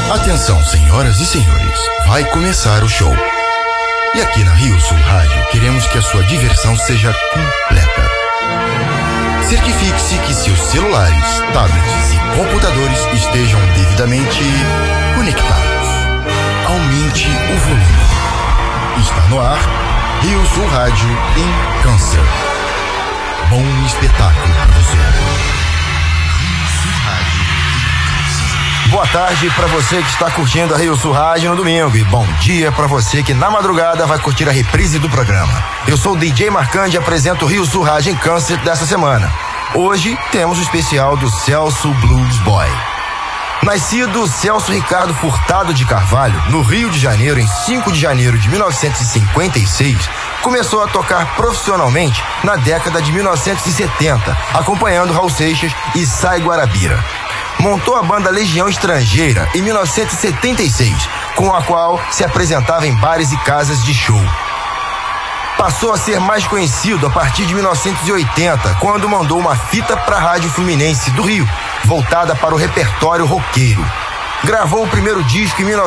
Atenção, senhoras e senhores, vai começar o show. E aqui na Rio Sul Rádio, queremos que a sua diversão seja completa. Certifique-se que seus celulares, tablets e computadores estejam devidamente conectados. Aumente o volume. Está no ar, Rio Sul Rádio em Câncer. Bom espetáculo para você. Boa tarde para você que está curtindo a Rio Sul Rádio no domingo e bom dia para você que na madrugada vai curtir a reprise do programa. Eu sou o DJ Marcante e apresento o Rio Sul Rádio em Câncer dessa semana. Hoje temos o especial do Celso Blues Boy. Nascido Celso Ricardo Furtado de Carvalho, no Rio de Janeiro, em 5 de janeiro de 1956, começou a tocar profissionalmente na década de 1970, acompanhando Raul Seixas e Sai Guarabira. Montou a banda Legião Estrangeira em 1976, com a qual se apresentava em bares e casas de show. Passou a ser mais conhecido a partir de 1980, quando mandou uma fita para a Rádio Fluminense do Rio, voltada para o repertório roqueiro. Gravou o primeiro disco em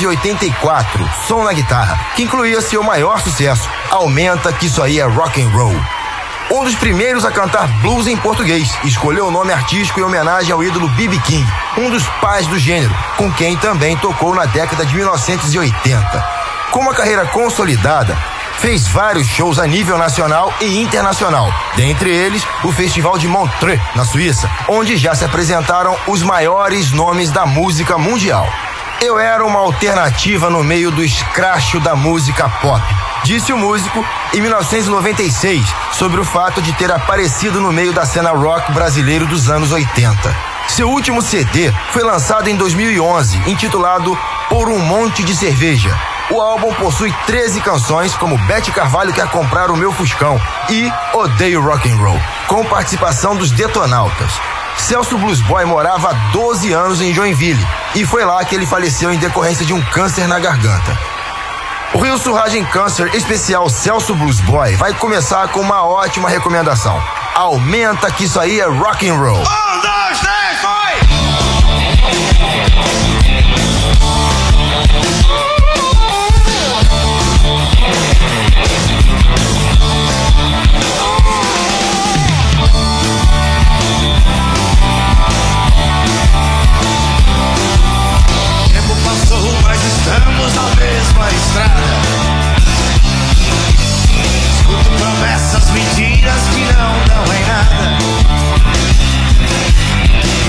1984, Som na Guitarra, que incluía seu maior sucesso, Aumenta que isso aí é rock and roll. Um dos primeiros a cantar blues em português, escolheu o nome artístico em homenagem ao ídolo B.B. King, um dos pais do gênero, com quem também tocou na década de 1980. Com uma carreira consolidada, fez vários shows a nível nacional e internacional, dentre eles o Festival de Montreux, na Suíça, onde já se apresentaram os maiores nomes da música mundial. Eu era uma alternativa no meio do escracho da música pop, disse o músico em 1996 sobre o fato de ter aparecido no meio da cena rock brasileiro dos anos 80. Seu último CD foi lançado em 2011, intitulado Por um Monte de Cerveja. O álbum possui 13 canções, como Bete Carvalho Quer Comprar o Meu Fuscão e Odeio Rock and Roll, com participação dos Detonautas. Celso Blues Boy morava há 12 anos em Joinville e foi lá que ele faleceu em decorrência de um câncer na garganta. O Rio Sul Rádio em Câncer especial Celso Blues Boy vai começar com uma ótima recomendação. Aumenta que isso aí é rock and roll. 1, 2, 3, foi! Estamos na mesma estrada. Escuto promessas, mentiras que não dão em nada.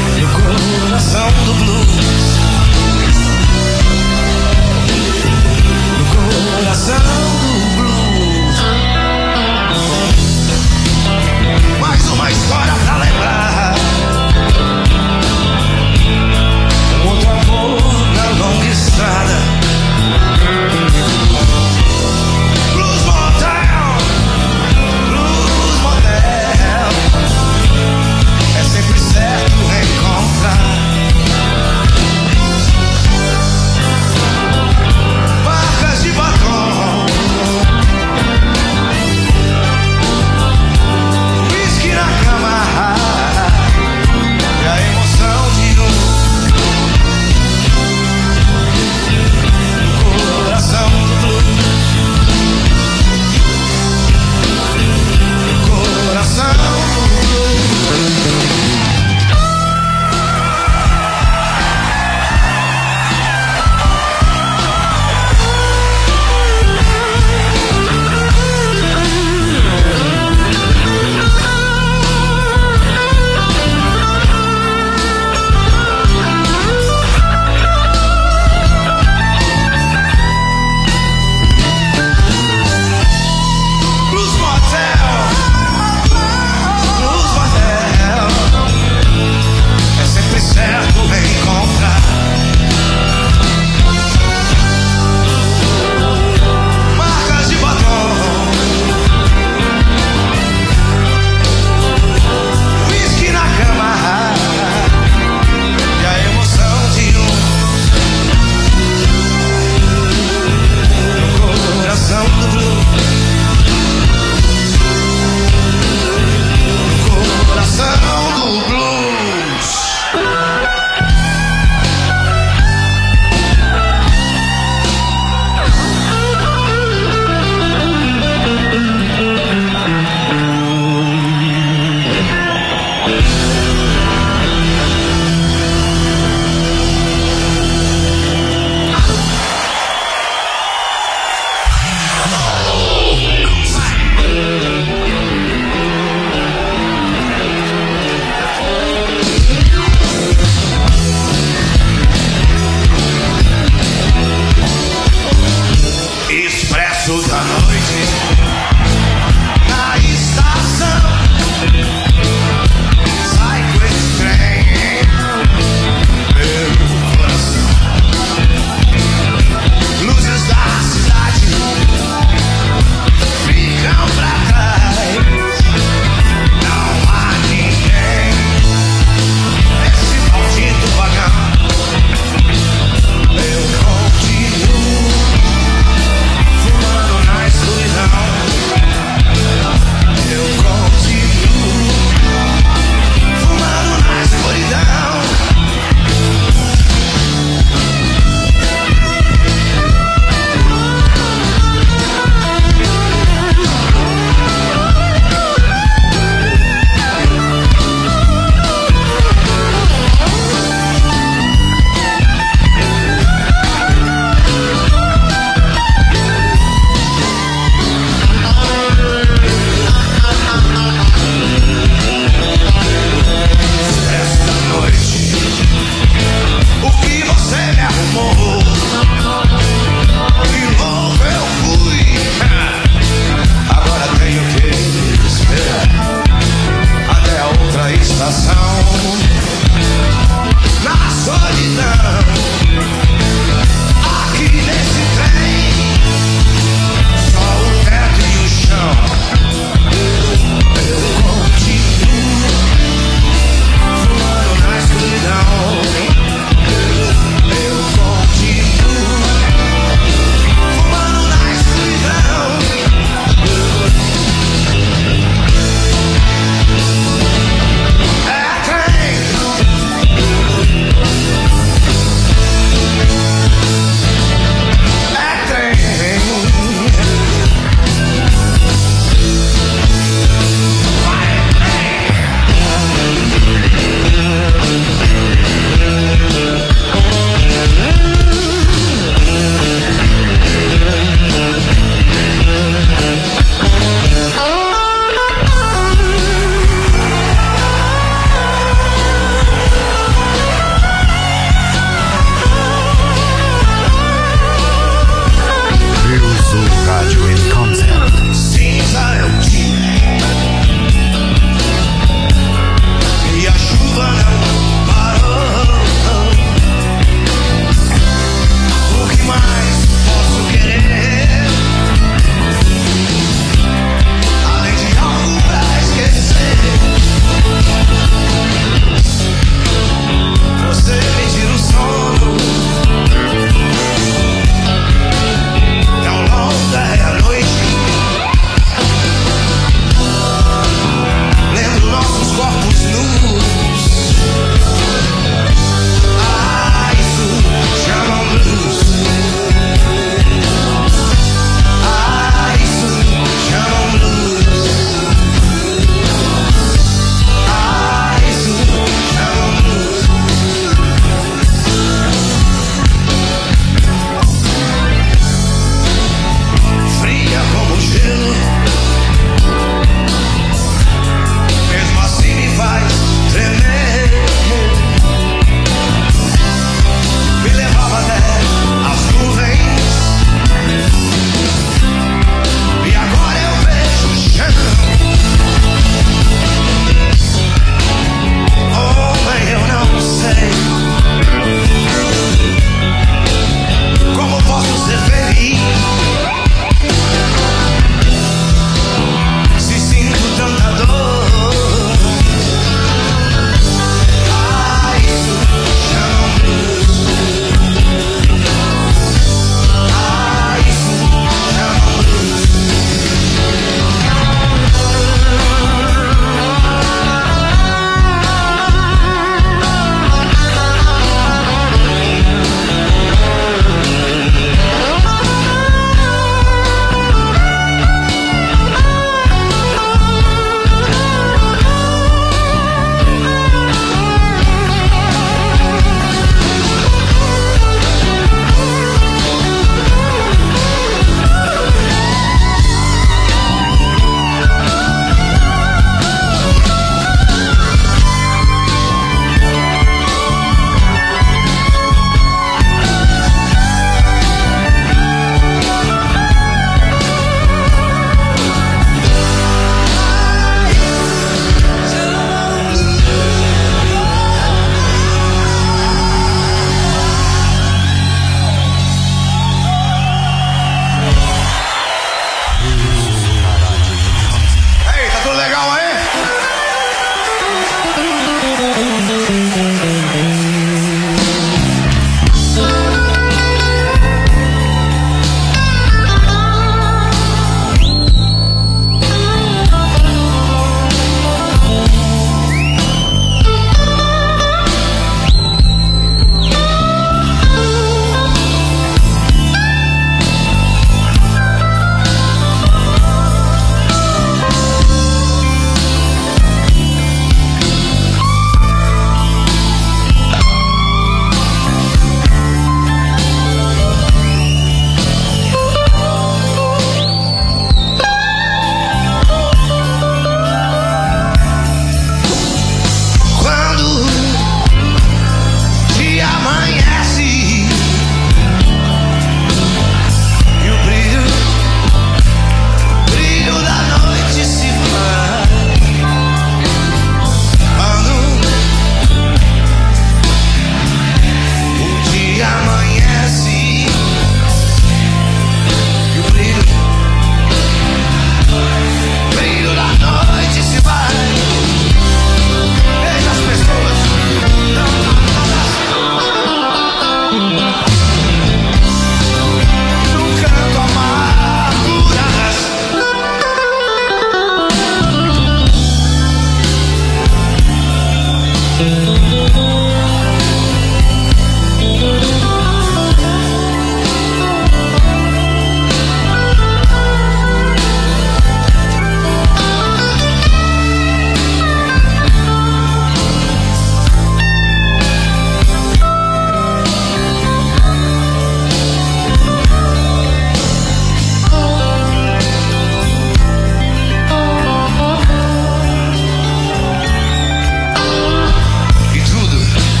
E tudo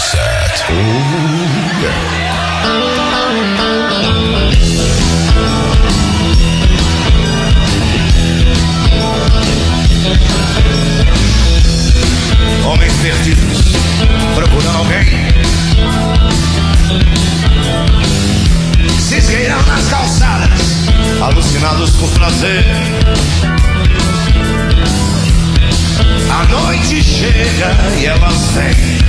Concept. Homens perdidos procurando alguém, se esgueiram nas calçadas, alucinados por prazer. A noite chega e elas vêm.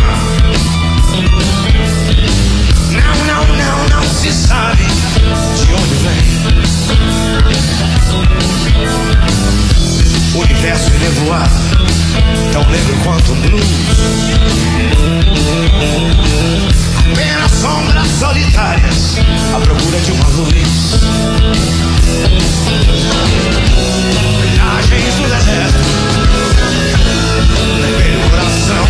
Não se sabe de onde vem. Universo enevoado, tão negro quanto um blues. Apenas sombras solitárias à procura de uma luz. Viagens do deserto, levei o coração.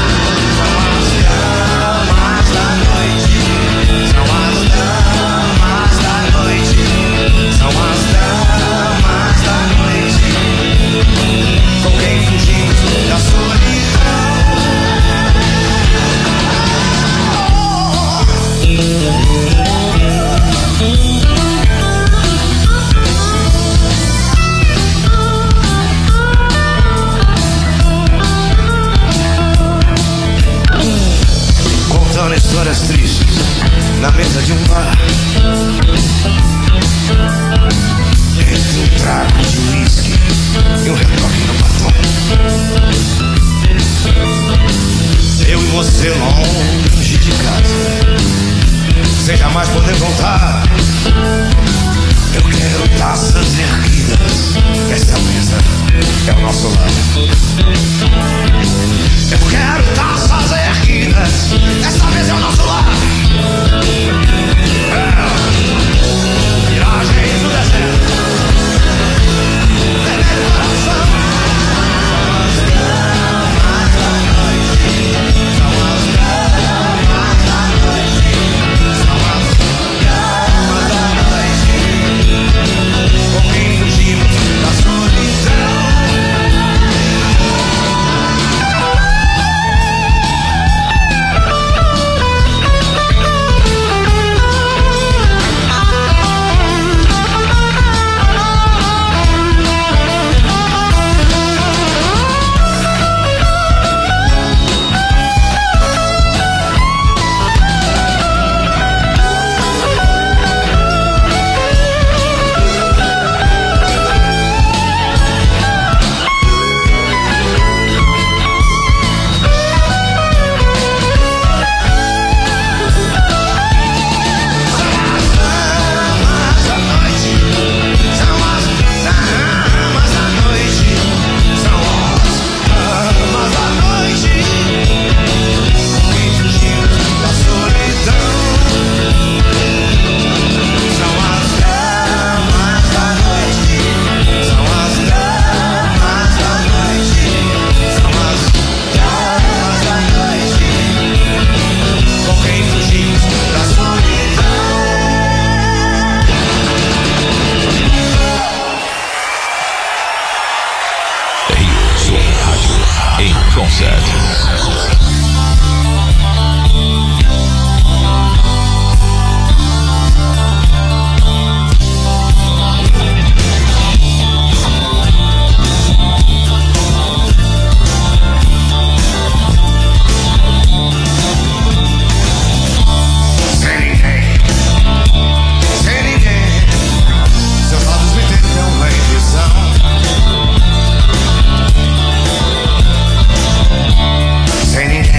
São as damas da noite. São as damas da noite. São as damas da noite. Com quem fugimos da solidão. Contando histórias tristes na mesa de um bar, entre um trago de uísque e um retoque no batom. Eu e você longe de casa, sem jamais poder voltar. Eu quero taças erguidas, essa mesa é o nosso lar. Eu quero taças erguidas, essa mesa é o nosso lar. Viagens no deserto, levei o coração. São as damas da noite. São as damas da noite. Com quem fugimos da solidão. Sem ninguém.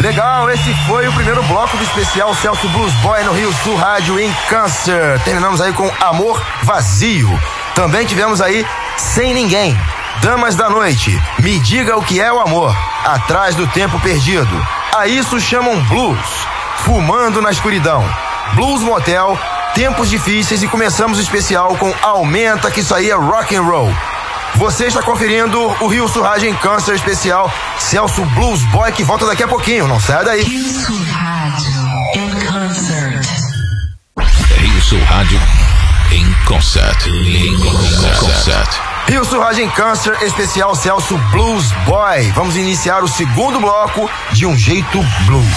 Legal, esse foi o primeiro bloco do especial Celso Blues Boy no Rio Sul Rádio em Câncer. Terminamos aí com Amor Vazio. Também tivemos aí Sem Ninguém, Damas da Noite, Me Diga o que é o Amor, Atrás do Tempo Perdido, A Isso Chamam Blues, Fumando na Escuridão, Blues Motel, Tempos Difíceis e começamos o especial com Aumenta, que isso aí é rock and roll. Você está conferindo o Rio Sul Rádio em Câncer especial Celso Blues Boy, que volta daqui a pouquinho, não sai daí. Rio Sul Rádio em Câncer. Rio Sul Rádio em Concert. Rio Sul Rádio em Câncer especial Celso Blues Boy. Vamos iniciar o segundo bloco de Um Jeito Blues.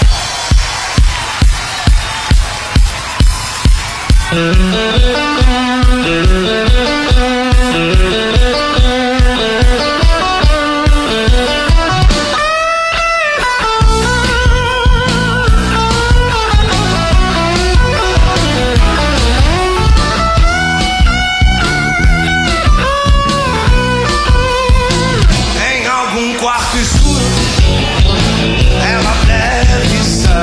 Em algum quarto escuro ela deve estar,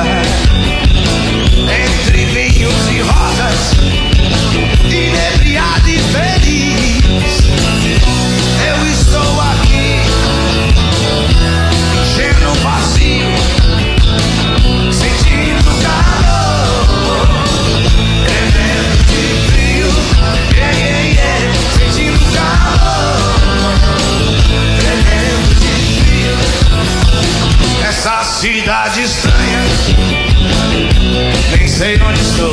entre vinhos e rosas, inebriada e feliz. Eu estou aqui, enchendo o vazio, sentindo calor, tremendo de frio, sentindo calor, tremendo de frio. Essa cidade estranha, nem sei onde estou,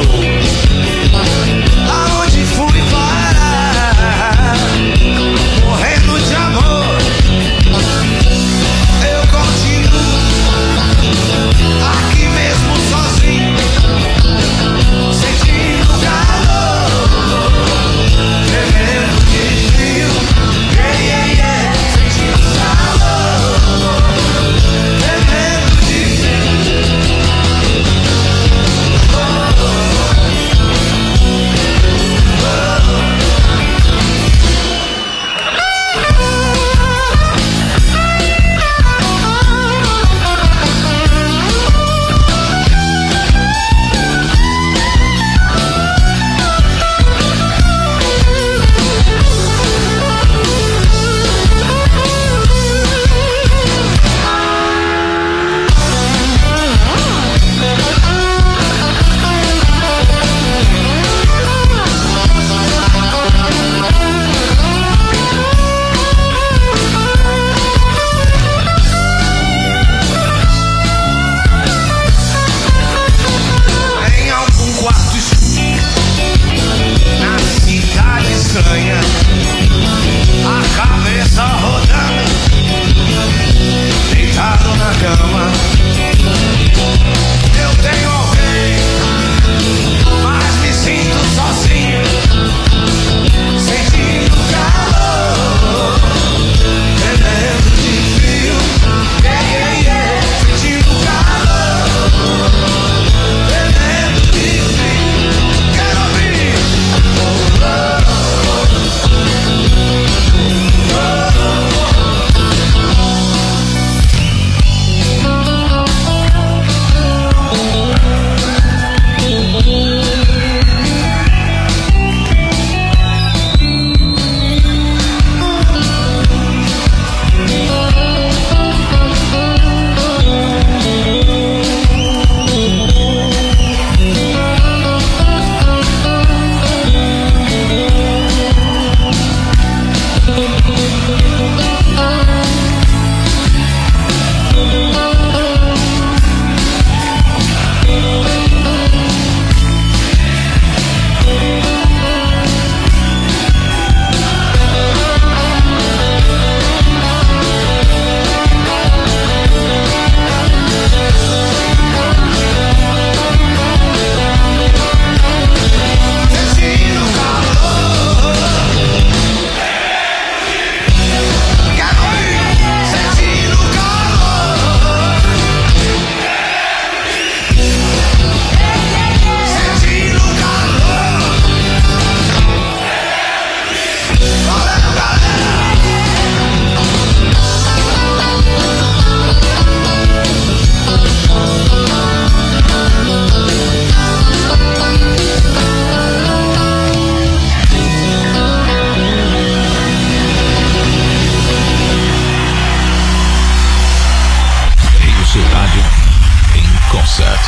aonde fui parar, morrendo de amor. Eu continuo aqui mesmo sozinho, sentindo calor, tremendo de frio, sentindo calor, tremendo de em algum quarto escuro, na cidade estranha, a cabeça rodando, deitado na cama. Eu tenho alguém, mas me sinto sozinho, sentindo calor, tremendo de frio, sentindo calor, tremendo de frio. Quero abrir. Concert.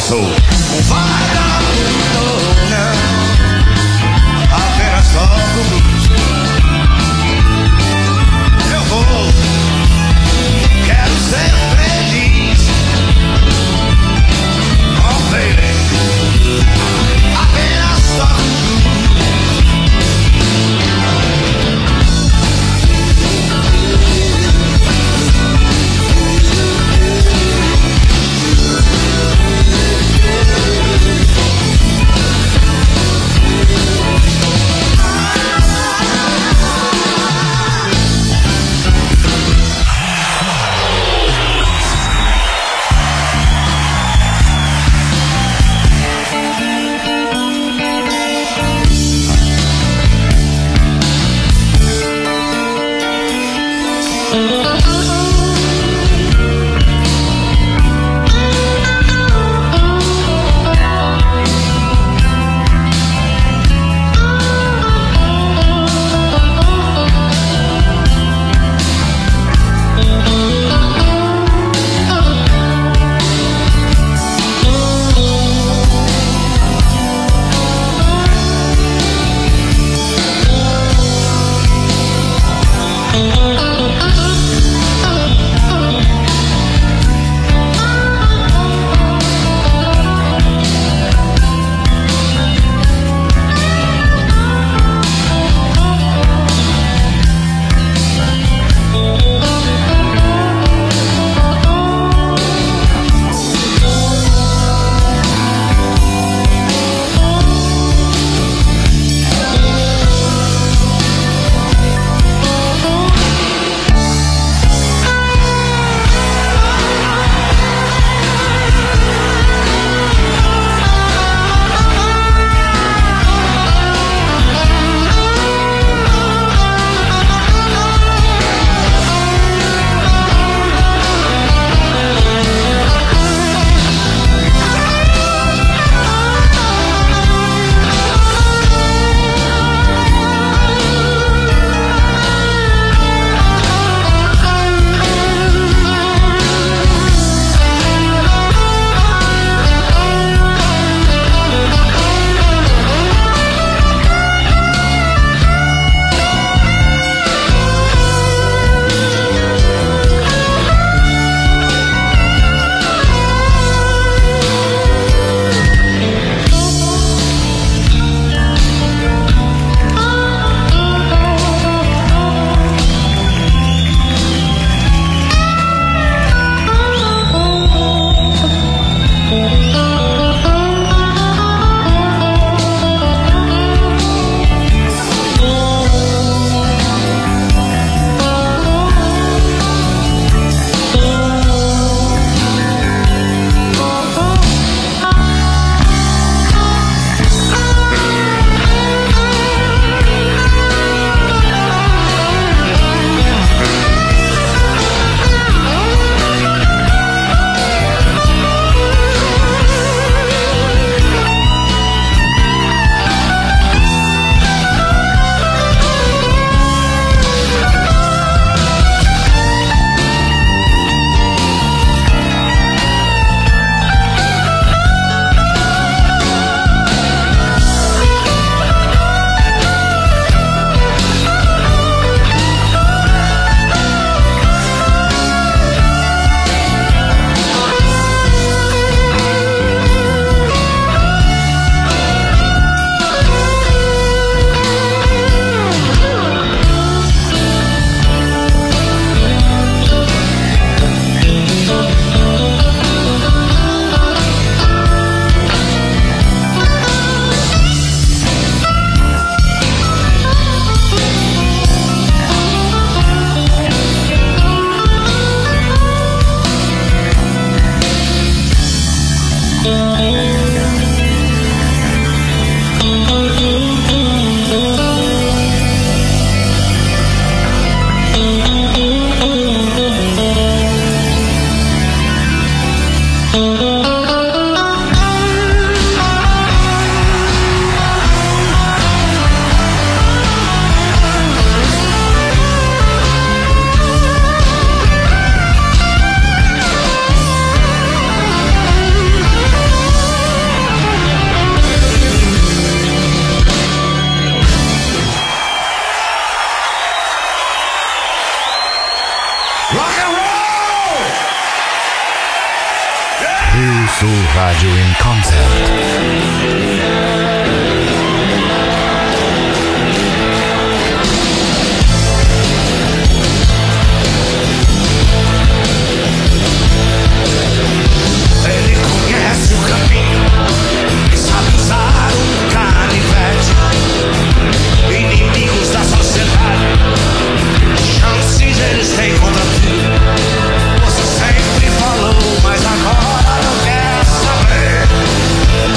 sou um vagabundo, não, apenas toco blues. Eu vou, quero ser feliz, oh baby, apenas toco blues. Sul Rádio in Concert. Ele conhece o caminho e sabe usar um canivete. Inimigos da sociedade, chances eles têm contra ti. Você sempre falou, mas agora não quer saber.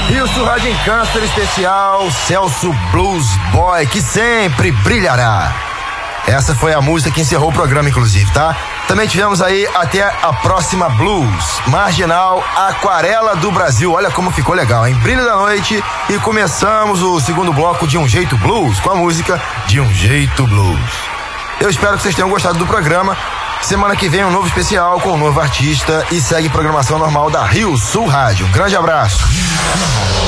Rio Sul Rádio em Câncer especial Celso Blues Boy, que sempre brilhará. Essa foi a música que encerrou o programa, inclusive, tá? Também tivemos aí Até a Próxima Blues, Marginal, Aquarela do Brasil. Olha como ficou legal, hein? Brilho da Noite. E começamos o segundo bloco de Um Jeito Blues, com a música De Um Jeito Blues. Eu espero que vocês tenham gostado do programa. Semana que vem um novo especial com um novo artista e segue programação normal da Rio Sul Rádio. Um grande abraço.